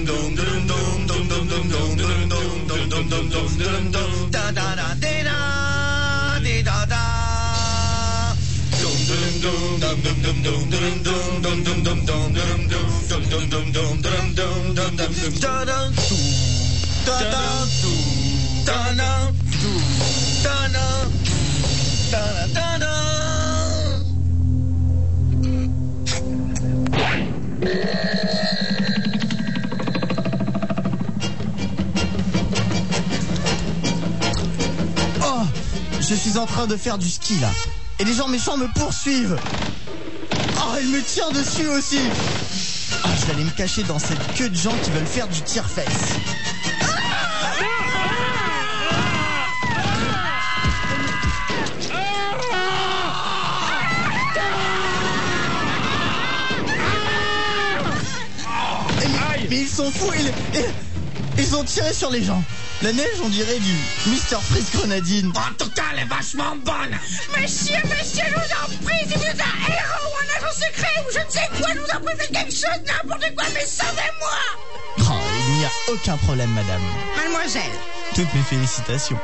Oh, je suis en train de faire du ski là. Et les gens méchants me poursuivent. Oh, il me tire dessus aussi. Ah, je vais aller me cacher dans cette queue de gens qui veulent faire du tire-fesse. Mais ils sont fous, ils ont tiré sur les gens. La neige, on dirait du Mr. Freeze grenadine. En tout cas, elle est vachement bonne. Monsieur, je vous en prie, si vous êtes un héros ou un agent secret ou je ne sais quoi, je vous en prie, faites quelque chose, n'importe quoi, mais sauvez-moi. Oh, il n'y a aucun problème, madame. Mademoiselle. Toutes mes félicitations.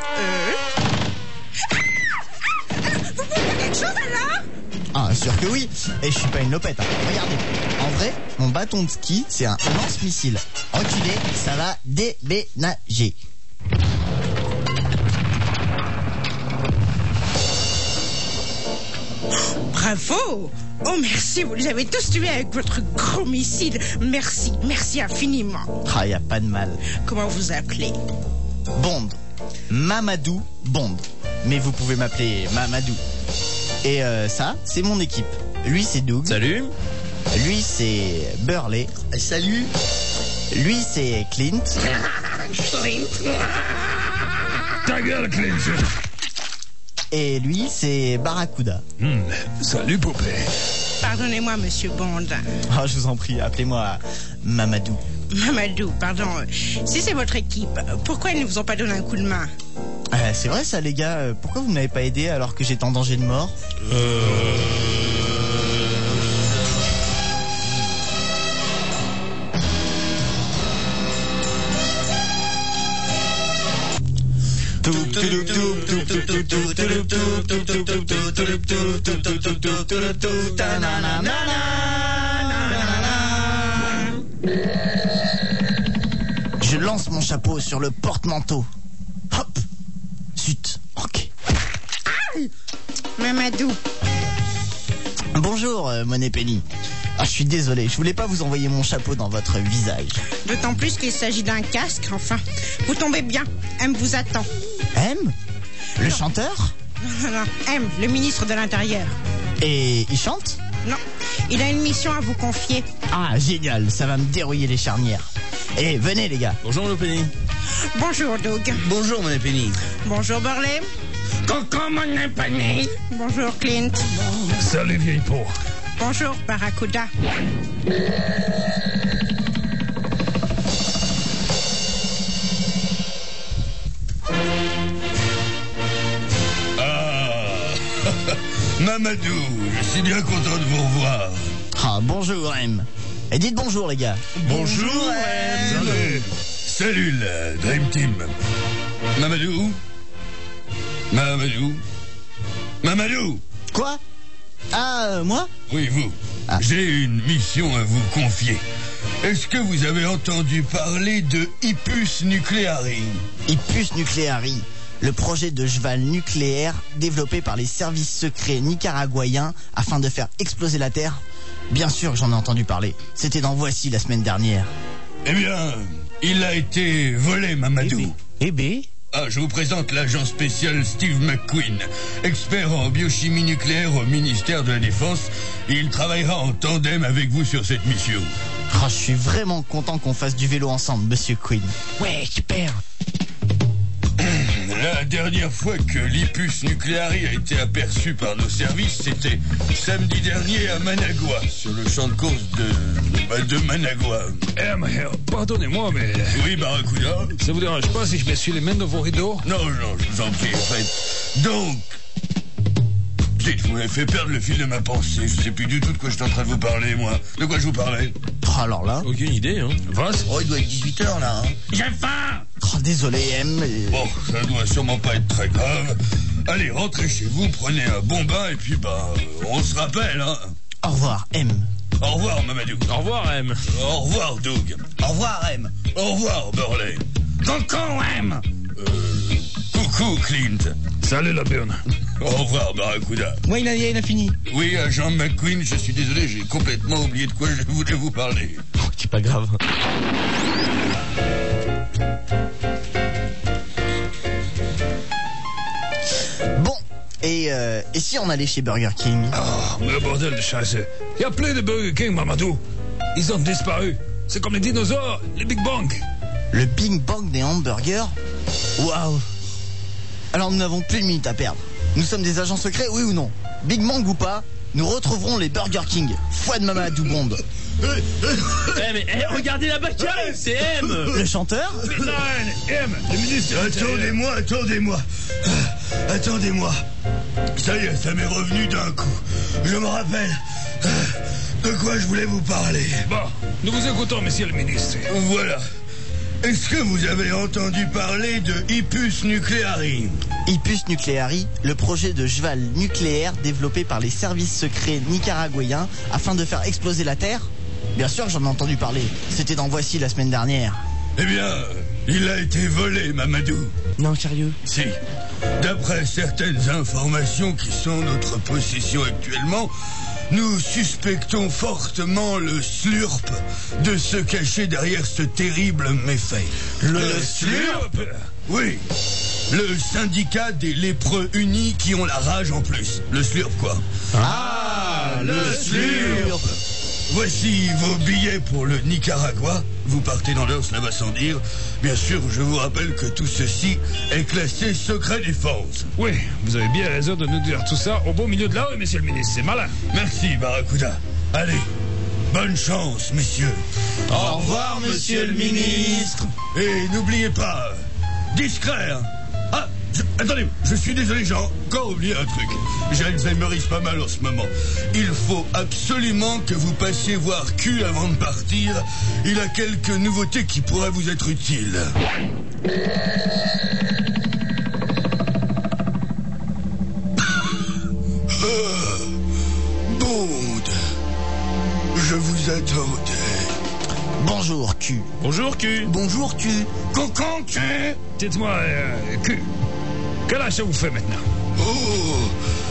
Vous pouvez faire quelque chose alors? Ah, sûr que oui. Et je suis pas une lopette, hein. Regardez. En vrai, mon bâton de ski, c'est un lance-missile. Reculez, ça va déménager. Bravo! Oh merci, vous les avez tous tués avec votre gros missile. Merci infiniment. Ah, y a pas de mal. Comment vous appelez? Bond. Mamadou Bond. Mais vous pouvez m'appeler Mamadou. Et ça, c'est mon équipe. Lui, c'est Doug. Salut. Lui, c'est Burley. Salut. Lui, c'est Clint. Ta gueule, Clint. Et lui, c'est Barracuda. Salut, poupée. Pardonnez-moi, monsieur Bond. Oh, je vous en prie, appelez-moi Mamadou. Mamadou, pardon. Si c'est votre équipe, pourquoi ils ne vous ont pas donné un coup de main? C'est vrai ça, les gars. Pourquoi vous ne m'avez pas aidé alors que j'étais en danger de mort? Je lance mon chapeau sur le porte-manteau. Hop. Zut. Ok. Mamadou. Bonjour, Money Penny. Ah, je suis désolé, je voulais pas vous envoyer mon chapeau dans votre visage. D'autant plus qu'il s'agit d'un casque, enfin. Vous tombez bien. M vous attend. M? Le chanteur? Non, M, le ministre de l'Intérieur. Et il chante? Non, il a une mission à vous confier. Ah, génial, ça va me dérouiller les charnières. Eh, venez les gars. Bonjour, mon Penny. Bonjour, Doug. Bonjour, mon Penny. Bonjour, Burley. Coucou, mon Penny. Bonjour, Clint. Salut, vieille peau. Bonjour, Barracuda. Mamadou, je suis bien content de vous revoir. Ah, bonjour M. Et dites bonjour les gars. Bonjour, M. Salut, la Dream Team. Mamadou. Quoi? Ah, moi? Oui, vous. Ah. J'ai une mission à vous confier. Est-ce que vous avez entendu parler de Hippus Nucleari? Hippus Nucleari, le projet de cheval nucléaire développé par les services secrets nicaraguayens afin de faire exploser la Terre? Bien sûr que j'en ai entendu parler. C'était dans Voici la semaine dernière. Eh bien, il a été volé, Mamadou. Eh ben? Ah, je vous présente l'agent spécial Steve McQueen, expert en biochimie nucléaire au ministère de la Défense. Il travaillera en tandem avec vous sur cette mission. Oh, je suis vraiment content qu'on fasse du vélo ensemble, Monsieur Queen. Ouais, super. La dernière fois que l'Hippus Nucleari a été aperçu par nos services, c'était samedi dernier à Managua, sur le champ de course de Managua. Pardonnez-moi, mais... Oui, Barracuda. Ça vous dérange pas si je m'essuie les mains dans vos rideaux? Non, je vous en prie, faites. Donc... Dites, vous m'avez fait perdre le fil de ma pensée. Je sais plus du tout de quoi j'étais en train de vous parler, moi. De quoi je vous parlais? Alors là... Aucune idée, hein. Was? Oh, il doit être 18h là. Hein. J'ai faim. Oh, désolé, M. Bon, ça doit sûrement pas être très grave. Allez, rentrez chez vous, prenez un bon bain et puis on se rappelle, hein. Au revoir, M. Au revoir, Mamadou. Au revoir, M. Au revoir, Doug. Au revoir, M. Au revoir, Burley. Coucou, M. Coucou, Clint. Salut la burne. Au revoir, Barracuda. Ouais, il a fini. Oui, agent McQueen, je suis désolé, j'ai complètement oublié de quoi je voulais vous parler. C'est pas grave. Bon, et si on allait chez Burger King? Ah, mais bordel de chasse. Il y a plein de Burger King, Mamadou. Ils ont disparu. C'est comme les dinosaures, les Big Bang. Le Big Bang des hamburgers? Waouh! Alors nous n'avons plus de minutes à perdre. Nous sommes des agents secrets, oui ou non? Big Bang ou pas, nous retrouverons les Burger King. Foi de Mamadou Bombe. Regardez là-bas qui arrive, c'est M. Le chanteur? M, le ministre. Attendez-moi. Ça y est, ça m'est revenu d'un coup. Je me rappelle de quoi je voulais vous parler. Bon, nous vous écoutons, monsieur le ministre. Voilà. Est-ce que vous avez entendu parler de Hippus Nucleari? Hippus Nucleari, le projet de cheval nucléaire développé par les services secrets nicaraguayens afin de faire exploser la Terre? Bien sûr que j'en ai entendu parler. C'était dans Voici la semaine dernière. Eh bien, il a été volé, Mamadou. Non, sérieux? Si. D'après certaines informations qui sont en notre possession actuellement, nous suspectons fortement le Slurp de se cacher derrière ce terrible méfait. Le Slurp? Oui. Le syndicat des lépreux unis qui ont la rage en plus. Le Slurp, quoi. Ah, le Slurp. Voici vos billets pour le Nicaragua. Vous partez dans l'heure, cela va sans dire. Bien sûr, je vous rappelle que tout ceci est classé secret défense. Oui, vous avez bien raison de nous dire tout ça au beau milieu de la rue, monsieur le ministre. C'est malin. Merci, Barracuda. Allez, bonne chance, messieurs. Au revoir, monsieur le ministre. Et n'oubliez pas, discret, hein. Ah, attendez, je suis désolé, j'ai encore oublié un truc. J'alzheimerise pas mal en ce moment. Il faut absolument que vous passiez voir Q avant de partir. Il a quelques nouveautés qui pourraient vous être utiles. Bond, je vous attendais. Bonjour, Q. Bonjour, Q. Bonjour, Q. Coucou, Q. Dites-moi, Q, quel âge ça vous fait maintenant? Oh,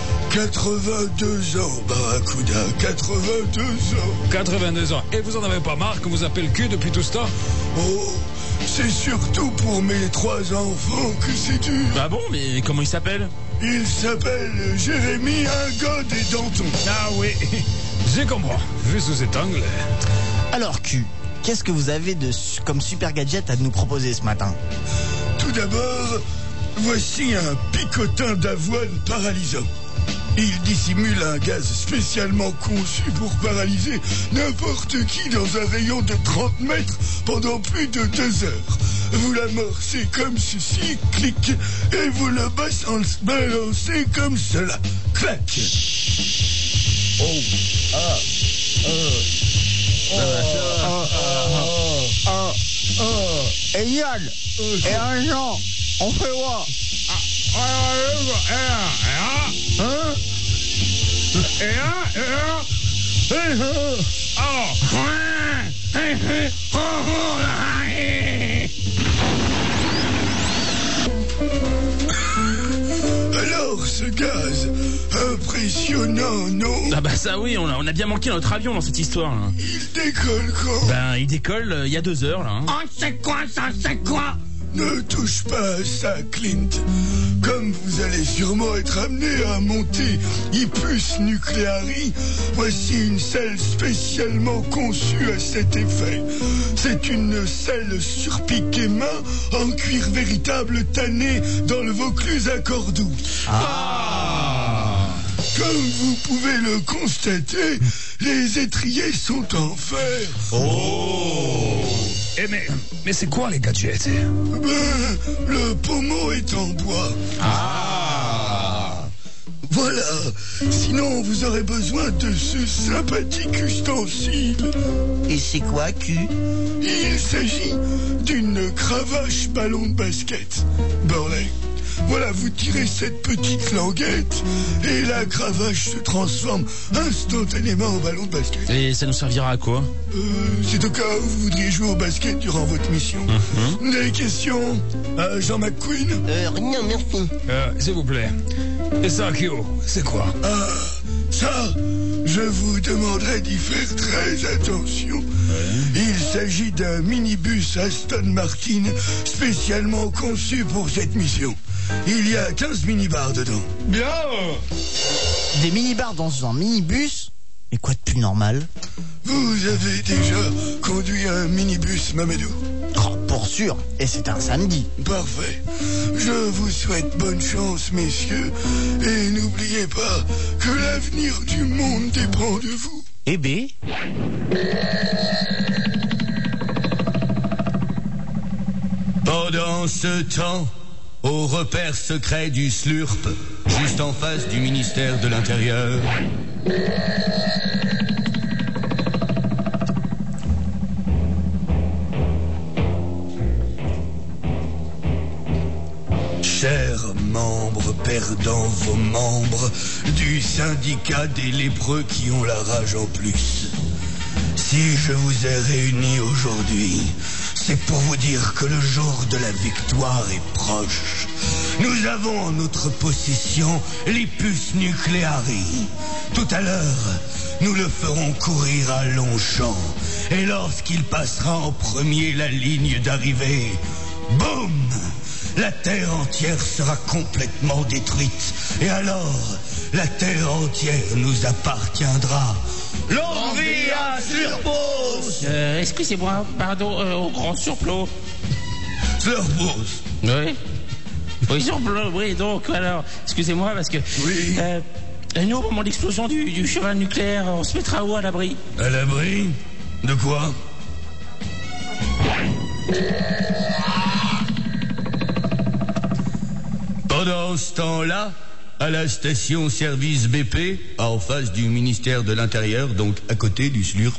82 ans, Barracuda, 82 ans. 82 ans. Et vous en avez pas marre qu'on vous appelle Q depuis tout ce temps? Oh, c'est surtout pour mes 3 enfants que c'est dur. Ah bon, mais comment il s'appelle? Il s'appelle Jérémy Ingod et Danton. Ah oui, j'ai compris. Vu sous cet angle. Alors, Q, qu'est-ce que vous avez comme super gadget à nous proposer ce matin? Tout d'abord, voici un picotin d'avoine paralysant. Il dissimule un gaz spécialement conçu pour paralyser n'importe qui dans un rayon de 30 mètres pendant plus de 2 heures. Vous l'amorcez comme ceci, clic, et vous le balancez comme cela, clac. Et Yann, et un Jean, on fait voir. Alors, ce gaz, impressionnant, non? Ah bah ça oui, on a bien manqué notre avion dans cette histoire, là. Il décolle quand? Ben, il décolle il y a 2 heures, là. Hein. Oh, c'est quoi ça, c'est quoi? Ne touche pas à ça, Clint. Comme vous allez sûrement être amené à monter Hippus Nucleari, voici une selle spécialement conçue à cet effet. C'est une selle surpiquée main en cuir véritable tanné dans le Vaucluse à Cordoue. Comme vous pouvez le constater, les étriers sont en fer. Eh mais c'est quoi les gadgets? Ben, le pommeau est en bois. Voilà. Sinon, vous aurez besoin de ce sympathique ustensile. Et c'est quoi, Q? Il s'agit d'une cravache ballon de basket. Burley. Voilà, vous tirez cette petite languette et la cravache se transforme instantanément en ballon de basket. Et ça nous servira à quoi? C'est au cas où vous voudriez jouer au basket durant votre mission. Des questions à Jean McQueen? Rien, merci. S'il vous plaît. Et ça, Kyo, c'est quoi? Ça, je vous demanderai d'y faire très attention. Il s'agit d'un minibus Aston Martin spécialement conçu pour cette mission. Il y a 15 minibars dedans. Bien. Des minibars dans un minibus? Mais quoi de plus normal? Vous avez déjà conduit un minibus, Mamadou? Oh, pour sûr. Et c'est un samedi. Parfait. Je vous souhaite bonne chance, messieurs. Et n'oubliez pas que l'avenir du monde dépend de vous. Eh ben... Pendant ce temps, au repère secret du Slurp, juste en face du ministère de l'Intérieur. Chers membres perdant vos membres du syndicat des lépreux qui ont la rage en plus, si je vous ai réunis aujourd'hui, c'est pour vous dire que le jour de la victoire est proche. Nous avons en notre possession l'Ipus Nucleari. Tout à l'heure, nous le ferons courir à Longchamp. Et lorsqu'il passera en premier la ligne d'arrivée, boum! La Terre entière sera complètement détruite. Et alors, la Terre entière nous appartiendra. Longue vie à Slurpos! Excusez-moi, pardon, au grand surplot. Slurpos! Oui. Oui, surplot, oui, donc, alors, excusez-moi, parce que... Oui. Nous, au moment de l'explosion du cheval nucléaire, on se mettra où à l'abri? À l'abri? De quoi? Pendant ce temps-là, à la station-service BP, en face du ministère de l'Intérieur, donc à côté du Slurp.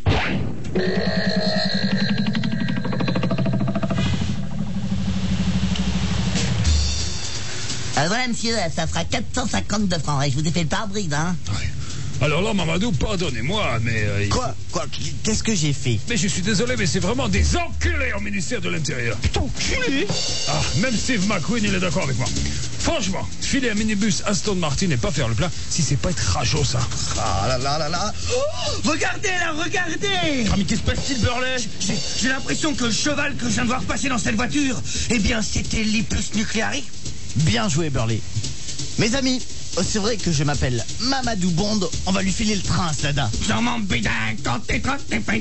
Voilà, monsieur, ça fera 450 de francs. Et je vous ai fait le pare-brise, hein. Ouais. Alors là, Mamadou, pardonnez-moi, mais... Quoi? Qu'est-ce que j'ai fait? Mais je suis désolé, mais c'est vraiment des enculés au ministère de l'Intérieur. Putain, enculé! Ah, même Steve McQueen, il est d'accord avec moi. Franchement, filer un minibus Aston Martin et pas faire le plein, si c'est pas être rageau, ça. Ah là là là là! Oh, regardez là, regardez! Ah, mais qu'est-ce qui se passe-t-il, Burley? J'ai l'impression que le cheval que je viens de voir passer dans cette voiture, eh bien, c'était l'Ipus Nucleari. Bien joué, Burley. Mes amis, c'est vrai que je m'appelle Mamadou Bond. On va lui filer le train, Slada. J'en m'en bédin quand t'es pas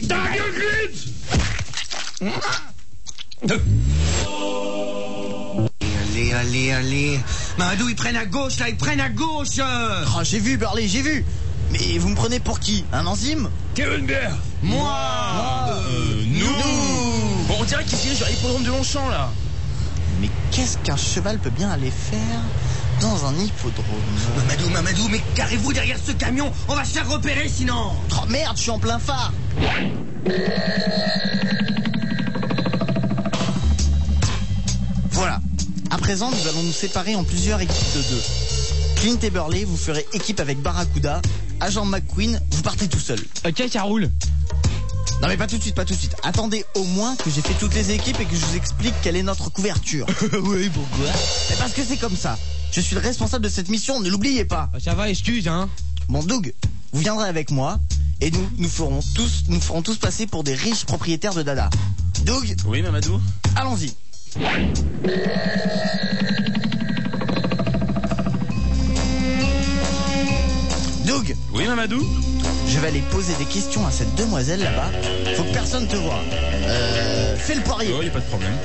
Allez. Mamadou, ils prennent à gauche, là, ils prennent à gauche. Oh, j'ai vu, Burley, j'ai vu. Mais vous me prenez pour qui? Un enzyme? Kevin Bear. Moi. Nous. Bon, on dirait qu'ici, j'ai l'hippodrome de Longchamp, là. Mais qu'est-ce qu'un cheval peut bien aller faire dans un hippodrome? Mamadou, mais carrez-vous derrière ce camion. On va se faire repérer, sinon. Oh merde, je suis en plein phare. Voilà. À présent, nous allons nous séparer en plusieurs équipes de 2. Clint et Burley, vous ferez équipe avec Barracuda. Agent McQueen, vous partez tout seul. Ok, ça roule. Non mais pas tout de suite. Attendez au moins que j'ai fait toutes les équipes et que je vous explique quelle est notre couverture. Oui, pourquoi? Mais parce que c'est comme ça. Je suis le responsable de cette mission, ne l'oubliez pas. Ça va, excuse, hein. Bon, Doug, vous viendrez avec moi et nous ferons tous passer pour des riches propriétaires de dada. Doug? Oui, Mamadou? Allons-y. Doug? Oui, Mamadou? Je vais aller poser des questions à cette demoiselle là-bas. Faut que personne te voie. Fais le poirier. Oh, y a pas de problème.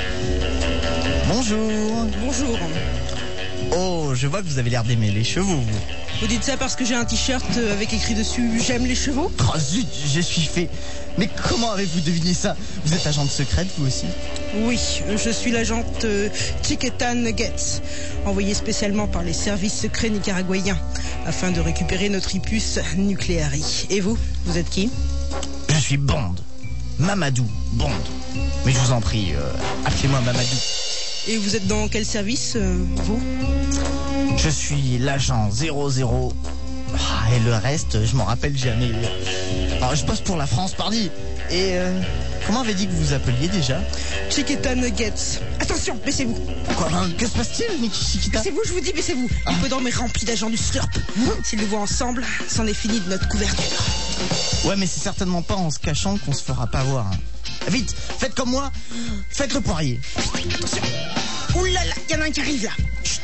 Bonjour. Bonjour. Oh, je vois que vous avez l'air d'aimer les chevaux, vous. Vous dites ça parce que j'ai un t-shirt avec écrit dessus « J'aime les chevaux ». Oh zut, je suis fait. Mais comment avez-vous deviné ça? Vous êtes agente secrète, vous aussi? Oui, je suis l'agente Chiquita Nuggets, envoyée spécialement par les services secrets nicaraguayens afin de récupérer notre Ipus Nucleari. Et vous êtes qui? Je suis Bond. Mamadou Bond. Mais je vous en prie, appelez-moi Mamadou. Et vous êtes dans quel service, vous? Je suis l'agent 00. Ah, et le reste, je m'en rappelle jamais. Alors, je bosse pour la France, pardi. Et comment avait dit que vous vous appeliez déjà? Chiquita Nuggets. Attention, baissez-vous. Quoi, hein, que se passe-t-il, Niki Chiquita? Baissez-vous, je vous dis, baissez-vous. L'hippodrome est rempli d'agents du Slurp. S'ils nous voient ensemble, c'en est fini de notre couverture. Ouais, mais c'est certainement pas en se cachant qu'on se fera pas voir. Hein. Vite, faites comme moi, faites le poirier. Attention. Ouh là là, il y en a un qui arrive là.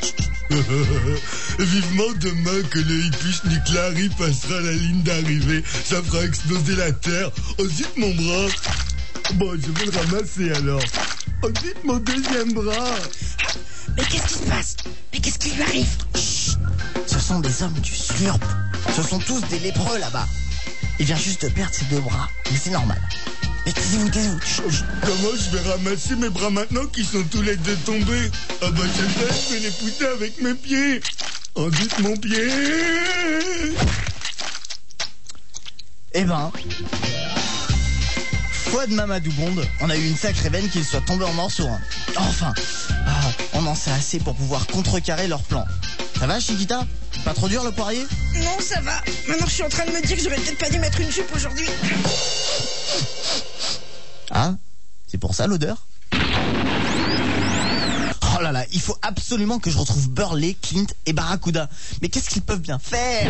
Vivement demain que le Ipus Nucleari passera la ligne d'arrivée. Ça fera exploser la Terre. Oh zut mon bras. Bon, je vais le ramasser alors. Oh zut mon deuxième bras. Mais qu'est-ce qui se passe? Mais qu'est-ce qui lui arrive? Chut. Ce sont des hommes du Slurp. Ce sont tous des lépreux là-bas. Il vient juste de perdre ses 2 bras. Mais c'est normal. Mais taisez-vous. Comment je vais ramasser mes bras maintenant qu'ils sont tous les 2 tombés? Ah bah je vais les pousser avec mes pieds. Oh zut mon pied. Eh ben, foi de Mamadou Bond, on a eu une sacrée veine qu'il soit tombé en morceaux. Hein. Enfin, on en sait assez pour pouvoir contrecarrer leur plan. Ça va, Chiquita? Pas trop dur le poirier? Non, ça va. Maintenant, je suis en train de me dire que j'aurais peut-être pas dû mettre une jupe aujourd'hui. Ah, c'est pour ça l'odeur? Oh là là, il faut absolument que je retrouve Burley, Clint et Barracuda. Mais qu'est-ce qu'ils peuvent bien faire?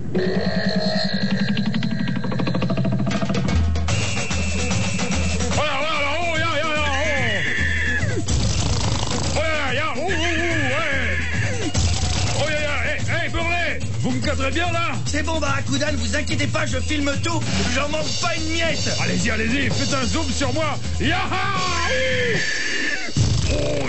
Vous me cadrez bien là? C'est bon, Barracuda, ne vous inquiétez pas, je filme tout. J'en manque pas une miette. Allez-y, faites un zoom sur moi. Yaha! Oh,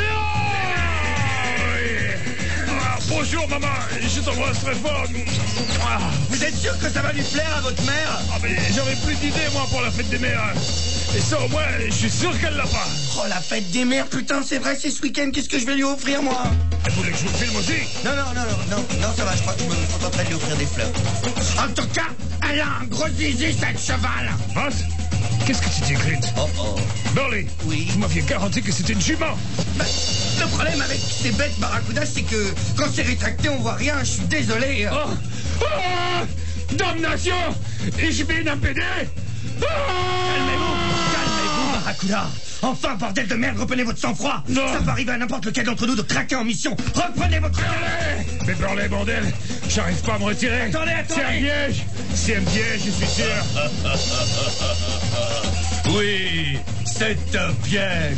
bonjour, maman. Je t'embrasse très fort. Vous êtes sûr que ça va lui plaire à votre mère? Ah, mais j'aurais plus d'idées, moi, pour la fête des mères. Et ça, au moins, je suis sûr qu'elle l'a pas. Oh, la fête des mères, putain, c'est vrai, c'est ce week-end. Qu'est-ce que je vais lui offrir, moi? Elle voulait que je vous filme aussi? Non, ça va, je crois que je me contenterai de lui offrir des fleurs. En tout cas, elle a un gros zizi, cette cheval. Hein? Qu'est-ce que tu dis, Clint? Oh. Burley, oui. Vous m'aviez garanti que c'était une jument. Bah, le problème avec ces bêtes, Barracuda, c'est que quand c'est rétracté, on voit rien. Je suis désolé. Oh, damnation! Ich bin un PD! Calmez-vous, Barracuda. Enfin, bordel de merde, reprenez votre sang-froid. Non. Ça peut arriver à n'importe lequel d'entre nous de craquer en mission. Reprenez votre... Mais Burley, bordel, j'arrive pas à me retirer. Attendez. C'est un piège, je suis sûr. Oui, c'est un piège.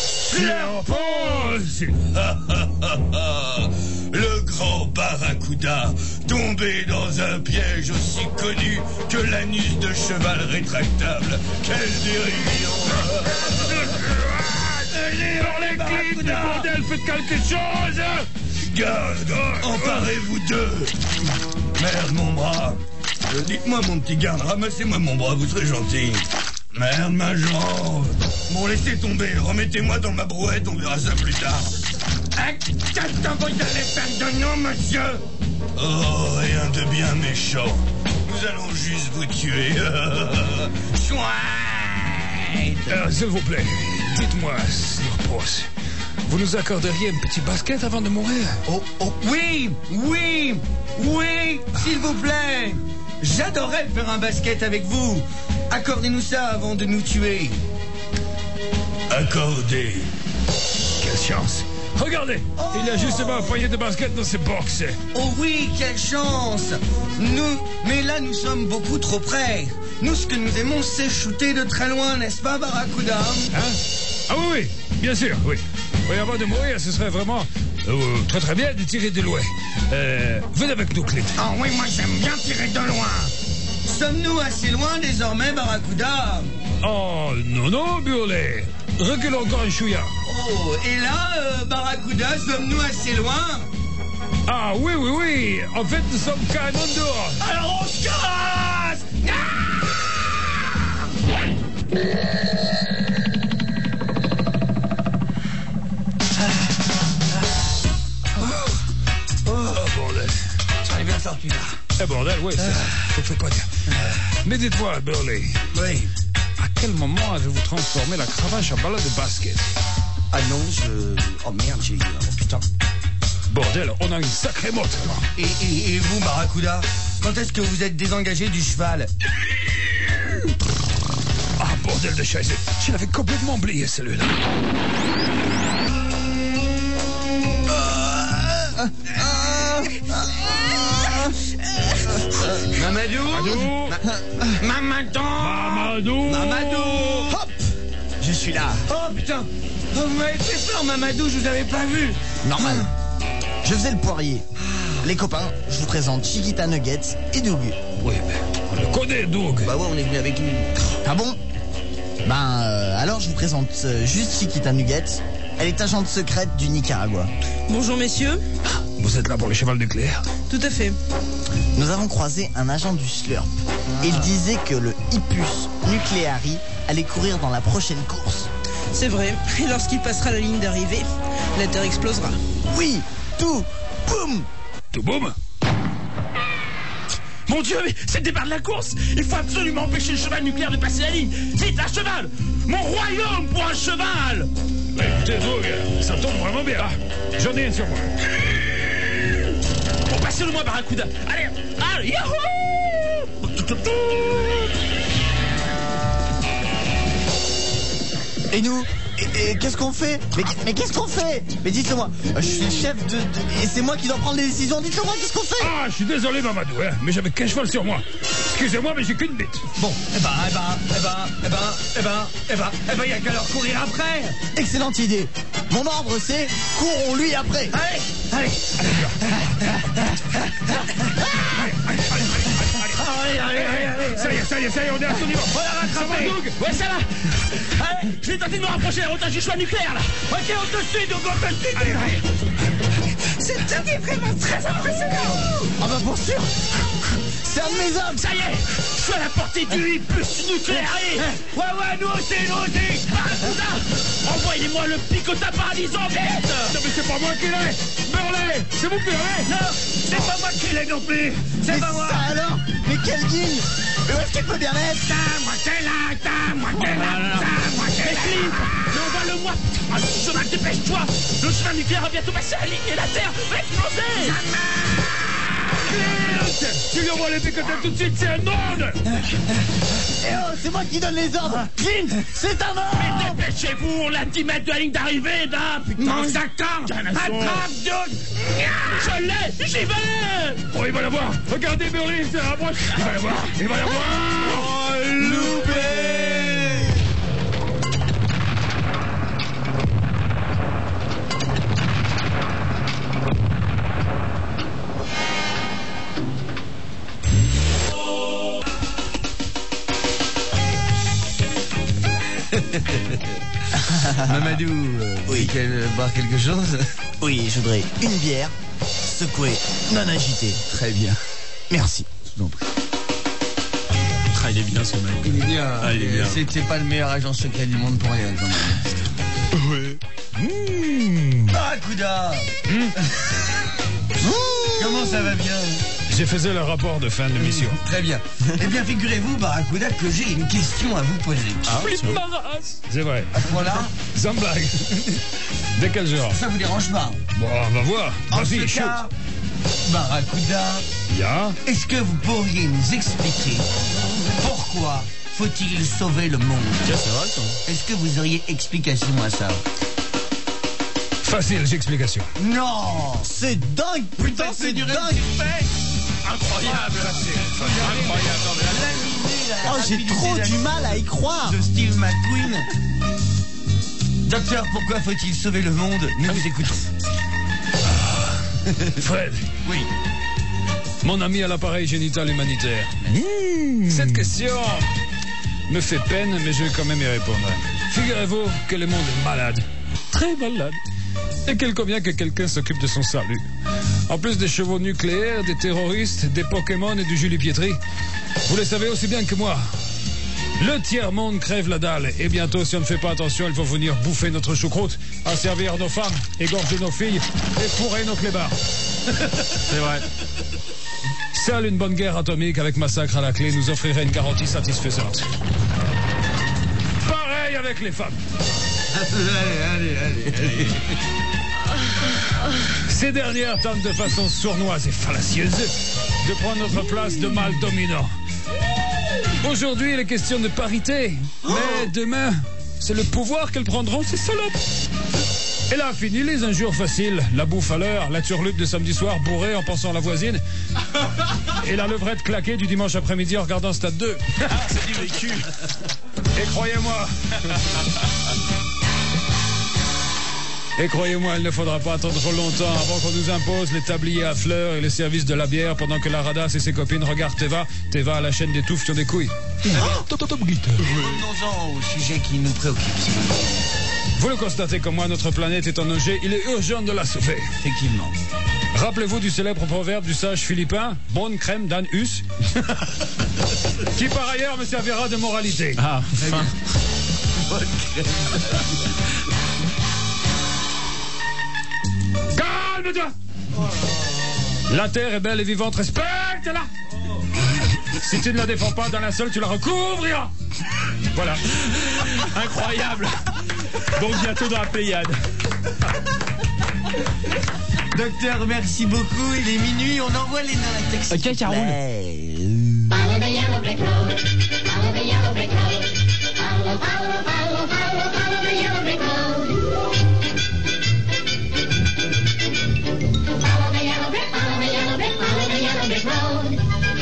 Pause. Le grand Barracuda, tombé dans un piège aussi connu que l'anus de cheval rétractable. Quelle dérision! Burley, Clint, bordel, faites quelque chose. Garde, emparez-vous d'eux. Merde, mon bras. Dites-moi, mon petit garde, ramassez-moi mon bras, vous serez gentil. Merde, ma jambe. Bon, laissez tomber, remettez-moi dans ma brouette, on verra ça plus tard. Qu'est-ce que vous allez faire de nous, monsieur? Oh, rien de bien méchant. Nous allons juste vous tuer. Chouette. S'il vous plaît, dites-moi, Sir Boss, vous nous accorderiez un petit basket avant de mourir? Oh, oui, s'il vous plaît. J'adorerais faire un basket avec vous. Accordez-nous ça avant de nous tuer. Accordé. Quelle chance! Regardez, il y a justement un poignet de basket dans ces box. Oh oui, quelle chance. Mais là, nous sommes beaucoup trop près. Nous, ce que nous aimons, c'est shooter de très loin, n'est-ce pas, Barracuda? Hein? Ah oui, bien sûr, oui. Oui, avant de mourir, ce serait vraiment très très bien de tirer de loin. Venez avec nous, Clint. Ah oui, moi j'aime bien tirer de loin. Sommes-nous assez loin désormais, Barracuda? Oh, non, Burley. Reculons encore un chouïa. Oh, et là, Barracuda, sommes-nous assez loin? Ah oui, oui, oui. En fait, nous sommes carrément dehors. Alors on se casse! Bordel. J'en ai bien sorti là. Eh bordel, oui, ça fait pas dire. Mais dites-moi, Burley, Oui. à quel moment avez-vous transformé la cravache en balle de basket? Ah non, oh merde, j'ai... Oh putain. Bordel, on a une sacrée motte, là. Et vous, Barracuda, quand est-ce que vous êtes désengagé du cheval? Ah, bordel de chaise. Je l'avais complètement oublié, celui-là. Mamadou. Mamadou. Hop. Je suis là. Oh putain. Oh, vous m'avez fait peur, Mamadou, je vous avais pas vu. Normal. Je faisais le poirier. Les copains, je vous présente Chiquita Nuggets et Doug. Oui, mais on le connaît, Doug. Bah ouais, on est venu avec lui. Ah bon? Alors je vous présente juste Chiquita Nuggets. Elle est agente secrète du Nicaragua. Bonjour messieurs. Vous êtes là pour le cheval nucléaire? Tout à fait. Nous avons croisé un agent du Slurp. Il disait que le Hippus Nucleari allait courir dans la prochaine course. C'est vrai. Et lorsqu'il passera la ligne d'arrivée, la Terre explosera. Oui, tout, boum. Tout boum? Mon Dieu, mais c'est le départ de la course. Il faut absolument empêcher le cheval nucléaire de passer la ligne. Vite, un cheval. Mon royaume pour un cheval. Bah, écoutez, Doug, ça tombe vraiment bien. J'en ai une sur moi. Bon, passez-le-moi, Barracuda. Allez, yahoo! Et nous? Et qu'est-ce qu'on fait? Mais qu'est-ce qu'on fait? Mais dites-le moi. Je suis le chef et c'est moi qui dois prendre les décisions. Dites-le moi, qu'est-ce qu'on fait? Ah, je suis désolé, Mamadou, hein, mais j'avais qu'un cheval sur moi. Excusez-moi, mais j'ai qu'une bite. Bon, il y a qu'à leur courir après. Excellente idée. Mon ordre c'est courons-lui après. Allez. Ça y est, on est à son niveau. On l'a rattrapé. Doug? Ouais, ça va. Allez, je vais tenter de me rapprocher la rotage du cheval nucléaire, là. Ok, on te suit, Doug, on te suit. Allez. C'était vraiment très impressionnant. Ah bah pour sûr. C'est un de mes hommes. Ça y est, je suis à la portée du Hippus nucléaire. Ouais, nous aussi. Barracuda, envoyez-moi le picotin paralysant, vite. Non, mais c'est pas moi qui l'ai. Burley, c'est vous qui l'avez. Non, c'est pas moi qui l'ai non plus. C'est Mais pas moi. ça alors? Mais quel guigne? Mais où est-ce qu'il peut bien être? Mais Clint, envoie-le-moi. Ah, cheval, dépêche-toi. Le cheval nucléaire va bientôt passer la ligne et la Terre va exploser. Clint, tu lui envoies les picotins tout de suite, c'est un ordre. Eh oh, c'est moi qui donne les ordres. Clint, c'est un ordre. Mais dépêchez-vous, on a 10 mètres de la ligne d'arrivée, là. Putain, Manque d'acteur. attrape, Doug. Je l'ai, j'y vais. Oh, il va l'avoir. Regardez, Burley, il se rapproche. Il va l'avoir. Oh, loupé. Mamadou, Oui. boire quelque chose? Oui, je voudrais une bière, secouée, non agitée. Très bien. Merci. Je vous en prie. Il est bien, ce mec. Il est bien. Il est bien. C'était pas le meilleur agent secret du monde pour rien, quand même. Oui. Barracuda. Comment ça va bien? J'ai fait le rapport de fin de mission. Très bien. Eh bien, figurez-vous, Barracuda, que j'ai une question à vous poser. Flippe ma race. C'est vrai. À ce moment-là, Sans blague. De quel genre? ça vous dérange pas? Bon, on va voir. En Vas-y, ce shoot. cas, Barracuda, Ya. est-ce que vous pourriez nous expliquer pourquoi faut-il sauver le monde? Tiens, c'est vrai, ça. Est-ce que vous auriez explication à ça? Facile, j'ai explication. Non! C'est dingue, putain, c'est dingue. Incroyable. Incroyable. Non, mais Oh, j'ai trop du mal à y croire. De Steve McQueen. Docteur, pourquoi faut-il sauver le monde? Nous vous écoutons. Fred, Oui. mon ami à l'appareil génital humanitaire. Cette question me fait peine, mais je vais quand même y répondre. Figurez-vous que le monde est malade. Très malade. Et qu'il convient que quelqu'un s'occupe de son salut. En plus des chevaux nucléaires, des terroristes, des Pokémon et du Julie Pietri, vous le savez aussi bien que moi. Le tiers-monde crève la dalle. Et bientôt, si on ne fait pas attention, ils vont venir bouffer notre choucroute, asservir nos femmes, égorger nos filles et fourrer nos clébards. C'est vrai. Seule une bonne guerre atomique avec massacre à la clé nous offrirait une garantie satisfaisante. Pareil avec les femmes. Allez. Ces dernières tentent de façon sournoise et fallacieuse de prendre notre place de mâle dominant. Aujourd'hui, il est question de parité. Mais demain, c'est le pouvoir qu'elles prendront, ces salopes. Et là, fini les injures faciles, la bouffe à l'heure, la turlute de samedi soir bourrée en pensant à la voisine, et la levrette claquée du dimanche après-midi en regardant Stade 2. C'est du vécu. Et croyez-moi... Et croyez-moi, il ne faudra pas attendre trop longtemps avant qu'on nous impose les tabliers à fleurs et les services de la bière pendant que la radasse et ses copines regardent Teva à la chaîne des touffes qui ont des couilles. Revenons-en au sujet qui nous préoccupe, s'il vous plaît. Vous le constatez comme moi, notre planète est en danger, il est urgent de la sauver. Effectivement. Rappelez-vous du célèbre proverbe du sage philippin, bonne crème dan us, qui par ailleurs me servira de moralité. Ah, enfin. Bonne crème. Calme-toi! La terre est belle et vivante, respecte-la! Si tu ne la défends pas d'un linceul, tu la recouvriras! Voilà. Incroyable. Donc bientôt dans la Pléiade. Docteur, merci beaucoup. Il est minuit, on envoie les nains. Ok, ça roule. Follow the yellow brick road. Follow the yellow brick road. Follow the yellow brick road. Follow the yellow brick road.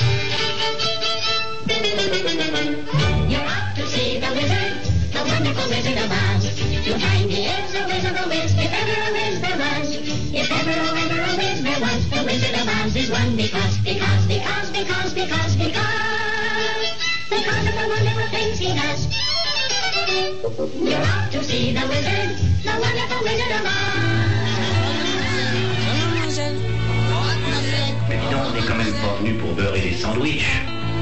You're off to see the wizard, the wonderful Wizard of Oz. You'll find he is a wizard, a whiz, if ever a whiz there was. If ever a whiz there was, the Wizard of Oz is one because of the wonderful things he does. You're off to see the wizard, the wonderful Wizard of Oz. Mais dis donc, on n'est quand même pas venu pour beurrer des sandwichs.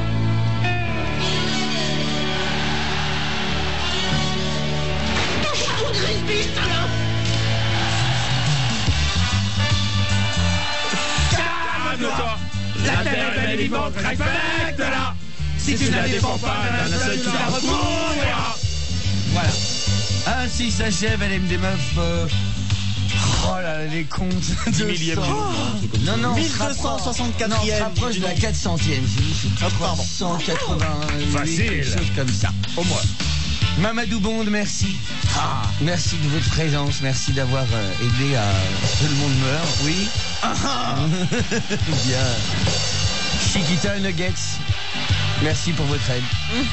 Calme-toi. La terre est belle et vivante, respecte-la. Si tu ne la défends pas, d'un seul tu la recouvriras. Voilà. Ainsi s'achève LM des meufs. Oh là, les comptes. 10 millième du monde. Non, 1264e. Non, on se rapproche de la 400e. Pardon. 188, Facile. quelque chose comme ça. Au moins. Mamadou Bond, merci. Merci de votre présence. Merci d'avoir aidé à ce que le monde meure. Oui. Bien. Chiquita Nuggets, merci pour votre aide.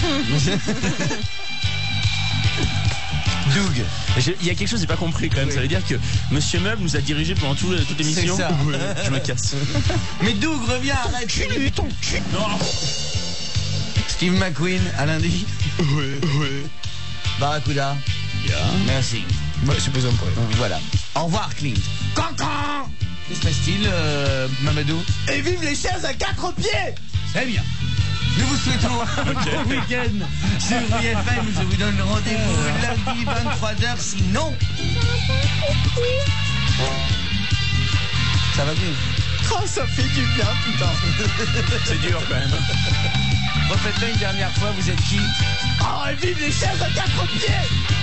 Doug. Il y a quelque chose que j'ai pas compris quand même. Oui. Ça veut dire que Monsieur Meuble nous a dirigé pendant toute l'émission. C'est ça. Je me casse. Mais Doug, reviens, arrête. Non. Steve McQueen, à lundi. Oui. Barracuda. Merci. Ouais, c'est besoin pour eux. Voilà. Au revoir, Clint. Cancan. Que se passe-t-il, Mamadou? Et vive les chaises à 4 pieds! Très bien. Nous vous souhaitons un bon week-end sur WFM. Je vous donne rendez-vous lundi 23h. Sinon, ça va bien. Oh, ça fait du bien, putain. C'est dur quand même. Refaites-le une dernière fois. Vous êtes qui? Oh, et vive les chaises à 4 pieds!